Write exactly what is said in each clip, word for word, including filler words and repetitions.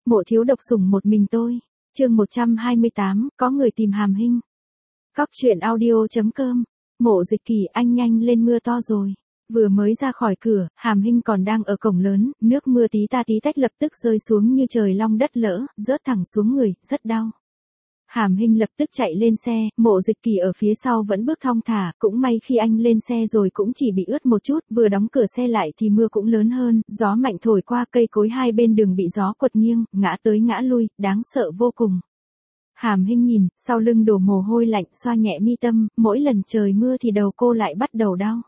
Mộ thiếu độc sủng một mình tôi. Chương một trăm hai mươi tám, có người tìm Hàm Hinh. Cóc truyện audio.com. Mộ Dịch Kỳ, anh nhanh lên, mưa to rồi. Vừa mới ra khỏi cửa, Hàm Hinh còn đang ở cổng lớn, nước mưa tí ta tí tách lập tức rơi xuống như trời long đất lỡ, rớt thẳng xuống người, rất đau. Hàm Hinh lập tức chạy lên xe, Mộ Dịch Kỳ ở phía sau vẫn bước thong thả, cũng may khi anh lên xe rồi cũng chỉ bị ướt một chút, vừa đóng cửa xe lại thì mưa cũng lớn hơn, gió mạnh thổi qua, cây cối hai bên đường bị gió quật nghiêng, ngã tới ngã lui, đáng sợ vô cùng. Hàm Hinh nhìn, sau lưng đổ mồ hôi lạnh, xoa nhẹ mi tâm, mỗi lần trời mưa thì đầu cô lại bắt đầu đau.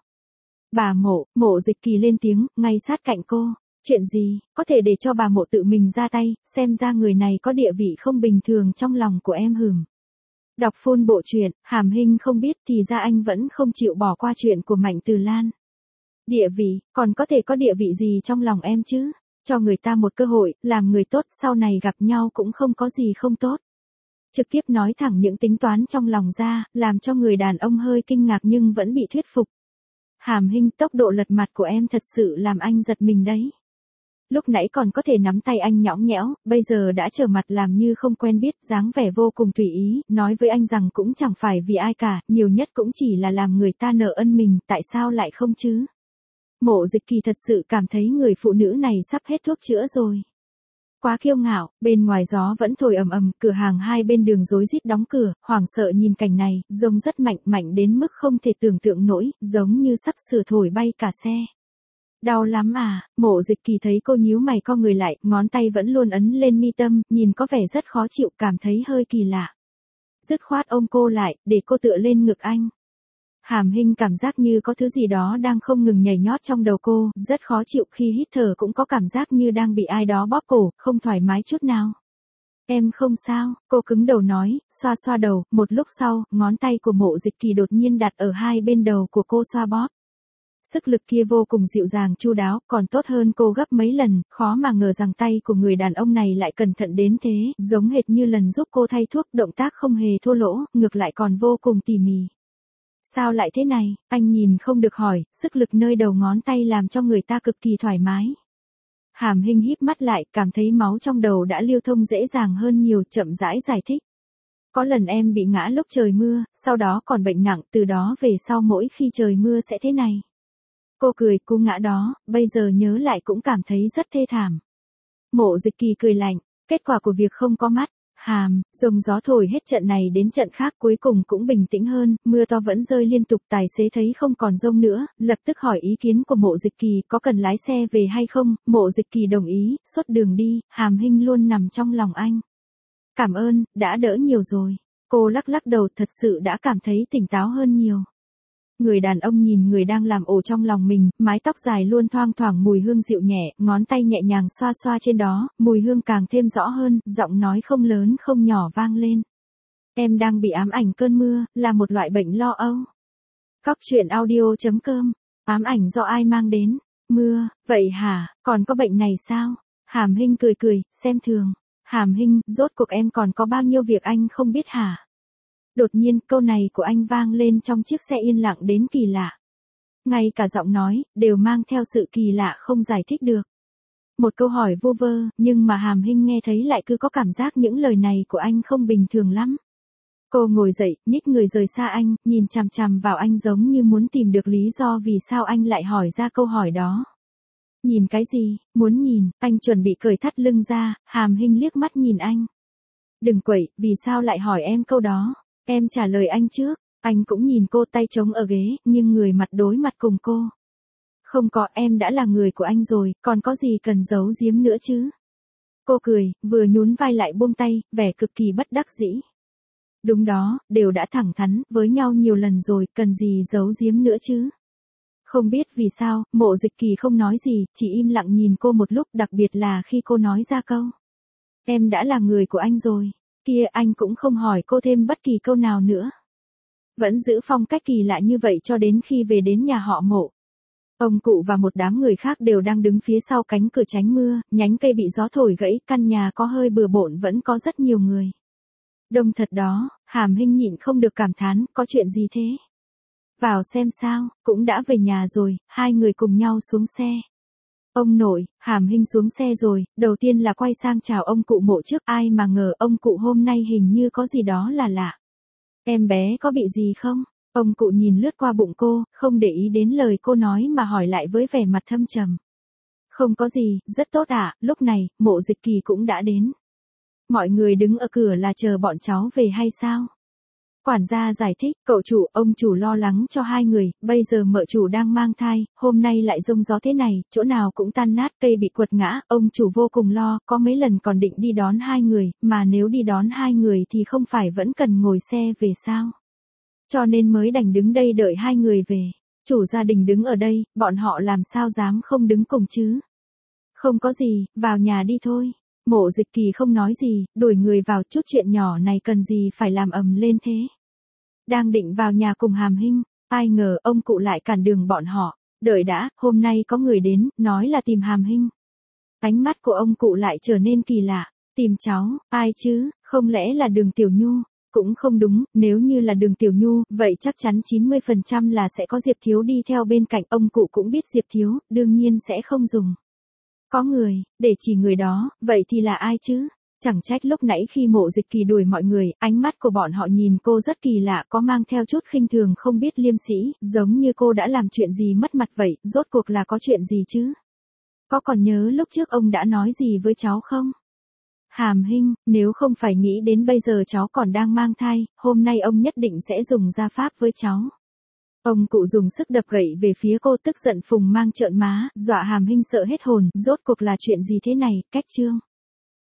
Bà Mộ, Mộ Dịch Kỳ lên tiếng, ngay sát cạnh cô. Chuyện gì, có thể để cho bà Mộ tự mình ra tay, xem ra người này có địa vị không bình thường trong lòng của em hừm. Đọc full bộ truyện, Hàm Hinh không biết thì ra anh vẫn không chịu bỏ qua chuyện của Mạnh Từ Lan. Địa vị, còn có thể có địa vị gì trong lòng em chứ? Cho người ta một cơ hội, làm người tốt, sau này gặp nhau cũng không có gì không tốt. Trực tiếp nói thẳng những tính toán trong lòng ra, làm cho người đàn ông hơi kinh ngạc nhưng vẫn bị thuyết phục. Hàm Hinh, tốc độ lật mặt của em thật sự làm anh giật mình đấy. Lúc nãy còn có thể nắm tay anh nhõng nhẽo, bây giờ đã trở mặt làm như không quen biết, dáng vẻ vô cùng tùy ý, nói với anh rằng cũng chẳng phải vì ai cả, nhiều nhất cũng chỉ là làm người ta nợ ân mình, tại sao lại không chứ? Mộ Dịch Kỳ thật sự cảm thấy người phụ nữ này sắp hết thuốc chữa rồi. Quá kiêu ngạo, bên ngoài gió vẫn thổi ầm ầm, cửa hàng hai bên đường rối rít đóng cửa, hoảng sợ nhìn cảnh này, rông rất mạnh, mạnh đến mức không thể tưởng tượng nổi, giống như sắp sửa thổi bay cả xe. Đau lắm à? Mộ Dịch Kỳ thấy cô nhíu mày co người lại, ngón tay vẫn luôn ấn lên mi tâm, nhìn có vẻ rất khó chịu, cảm thấy hơi kỳ lạ. Dứt khoát ôm cô lại, để cô tựa lên ngực anh. Hàm Hinh cảm giác như có thứ gì đó đang không ngừng nhảy nhót trong đầu cô, rất khó chịu, khi hít thở cũng có cảm giác như đang bị ai đó bóp cổ, không thoải mái chút nào. Em không sao, cô cứng đầu nói, xoa xoa đầu, một lúc sau, ngón tay của Mộ Dịch Kỳ đột nhiên đặt ở hai bên đầu của cô xoa bóp. Sức lực kia vô cùng dịu dàng chu đáo, còn tốt hơn cô gấp mấy lần, khó mà ngờ rằng tay của người đàn ông này lại cẩn thận đến thế, giống hệt như lần giúp cô thay thuốc, động tác không hề thô lỗ, ngược lại còn vô cùng tỉ mỉ. Sao lại thế này? Anh nhìn không được hỏi, sức lực nơi đầu ngón tay làm cho người ta cực kỳ thoải mái. Hàm Hinh híp mắt lại, cảm thấy máu trong đầu đã lưu thông dễ dàng hơn nhiều, chậm rãi giải thích. Có lần em bị ngã lúc trời mưa, sau đó còn bệnh nặng, từ đó về sau mỗi khi trời mưa sẽ thế này. Cô cười, cú ngã đó, bây giờ nhớ lại cũng cảm thấy rất thê thảm. Mộ Dịch Kỳ cười lạnh, kết quả của việc không có mắt. Hàm, rông gió thổi hết trận này đến trận khác, cuối cùng cũng bình tĩnh hơn, mưa to vẫn rơi liên tục, tài xế thấy không còn rông nữa, lập tức hỏi ý kiến của Mộ Dịch Kỳ, có cần lái xe về hay không? Mộ Dịch Kỳ đồng ý, suốt đường đi, Hàm Hinh luôn nằm trong lòng anh. Cảm ơn, đã đỡ nhiều rồi. Cô lắc lắc đầu, thật sự đã cảm thấy tỉnh táo hơn nhiều. Người đàn ông nhìn người đang làm ổ trong lòng mình, mái tóc dài luôn thoang thoảng mùi hương dịu nhẹ, ngón tay nhẹ nhàng xoa xoa trên đó, mùi hương càng thêm rõ hơn, giọng nói không lớn không nhỏ vang lên. Em đang bị ám ảnh cơn mưa, là một loại bệnh lo âu. Cóc truyện audio.com. Ám ảnh do ai mang đến? Mưa, vậy hả, còn có bệnh này sao? Hàm Hinh cười cười, xem thường. Hàm Hinh, rốt cuộc em còn có bao nhiêu việc anh không biết hả? Đột nhiên, câu này của anh vang lên trong chiếc xe yên lặng đến kỳ lạ. Ngay cả giọng nói, đều mang theo sự kỳ lạ không giải thích được. Một câu hỏi vu vơ, nhưng mà Hàm Hinh nghe thấy lại cứ có cảm giác những lời này của anh không bình thường lắm. Cô ngồi dậy, nhích người rời xa anh, nhìn chằm chằm vào anh giống như muốn tìm được lý do vì sao anh lại hỏi ra câu hỏi đó. Nhìn cái gì, muốn nhìn, anh chuẩn bị cởi thắt lưng ra, Hàm Hinh liếc mắt nhìn anh. Đừng quậy, vì sao lại hỏi em câu đó? Em trả lời anh trước. Anh cũng nhìn cô, tay trống ở ghế, nhưng người mặt đối mặt cùng cô. Không có, em đã là người của anh rồi, còn có gì cần giấu giếm nữa chứ? Cô cười, vừa nhún vai lại buông tay, vẻ cực kỳ bất đắc dĩ. Đúng đó, đều đã thẳng thắn với nhau nhiều lần rồi, cần gì giấu giếm nữa chứ? Không biết vì sao, Mộ Dịch Kỳ không nói gì, chỉ im lặng nhìn cô một lúc, đặc biệt là khi cô nói ra câu. Em đã là người của anh rồi. Kia, anh cũng không hỏi cô thêm bất kỳ câu nào nữa. Vẫn giữ phong cách kỳ lạ như vậy cho đến khi về đến nhà họ Mộ. Ông cụ và một đám người khác đều đang đứng phía sau cánh cửa tránh mưa, nhánh cây bị gió thổi gãy, căn nhà có hơi bừa bộn, vẫn có rất nhiều người. Đông thật đó, Hàm Hinh nhịn không được cảm thán, có chuyện gì thế? Vào xem sao, cũng đã về nhà rồi, hai người cùng nhau xuống xe. Ông nội, Hàm Hinh xuống xe rồi, đầu tiên là quay sang chào ông cụ Mộ trước, ai mà ngờ ông cụ hôm nay hình như có gì đó là lạ. Em bé có bị gì không? Ông cụ nhìn lướt qua bụng cô, không để ý đến lời cô nói mà hỏi lại với vẻ mặt thâm trầm. Không có gì, rất tốt ạ, lúc này, Mộ Dịch Kỳ cũng đã đến. Mọi người đứng ở cửa là chờ bọn cháu về hay sao? Quản gia giải thích, cậu chủ, ông chủ lo lắng cho hai người, bây giờ mợ chủ đang mang thai, hôm nay lại rông gió thế này, chỗ nào cũng tan nát, cây bị quật ngã, ông chủ vô cùng lo, có mấy lần còn định đi đón hai người, mà nếu đi đón hai người thì không phải vẫn cần ngồi xe về sao? Cho nên mới đành đứng đây đợi hai người về. Chủ gia đình đứng ở đây, bọn họ làm sao dám không đứng cùng chứ? Không có gì, vào nhà đi thôi. Mộ Dịch Kỳ không nói gì, đuổi người vào, chút chuyện nhỏ này cần gì phải làm ầm lên thế. Đang định vào nhà cùng Hàm Hinh, ai ngờ ông cụ lại cản đường bọn họ. Đợi đã, hôm nay có người đến, nói là tìm Hàm Hinh. Ánh mắt của ông cụ lại trở nên kỳ lạ. Tìm cháu, ai chứ, không lẽ là Đường Tiểu Nhu? Cũng không đúng, nếu như là Đường Tiểu Nhu, vậy chắc chắn chín mươi phần trăm là sẽ có Diệp Thiếu đi theo bên cạnh. Ông cụ cũng biết Diệp Thiếu, đương nhiên sẽ không dùng. Có người, để chỉ người đó, vậy thì là ai chứ? Chẳng trách lúc nãy khi Mộ Dịch Kỳ đuổi mọi người, ánh mắt của bọn họ nhìn cô rất kỳ lạ, có mang theo chút khinh thường không biết liêm sĩ, giống như cô đã làm chuyện gì mất mặt vậy, rốt cuộc là có chuyện gì chứ? Có còn nhớ lúc trước ông đã nói gì với cháu không? Hàm Hinh, nếu không phải nghĩ đến bây giờ cháu còn đang mang thai, hôm nay ông nhất định sẽ dùng gia pháp với cháu. Ông cụ dùng sức đập gậy về phía cô, tức giận phùng mang trợn má, dọa Hàm Hinh sợ hết hồn, rốt cuộc là chuyện gì thế này, cách trương.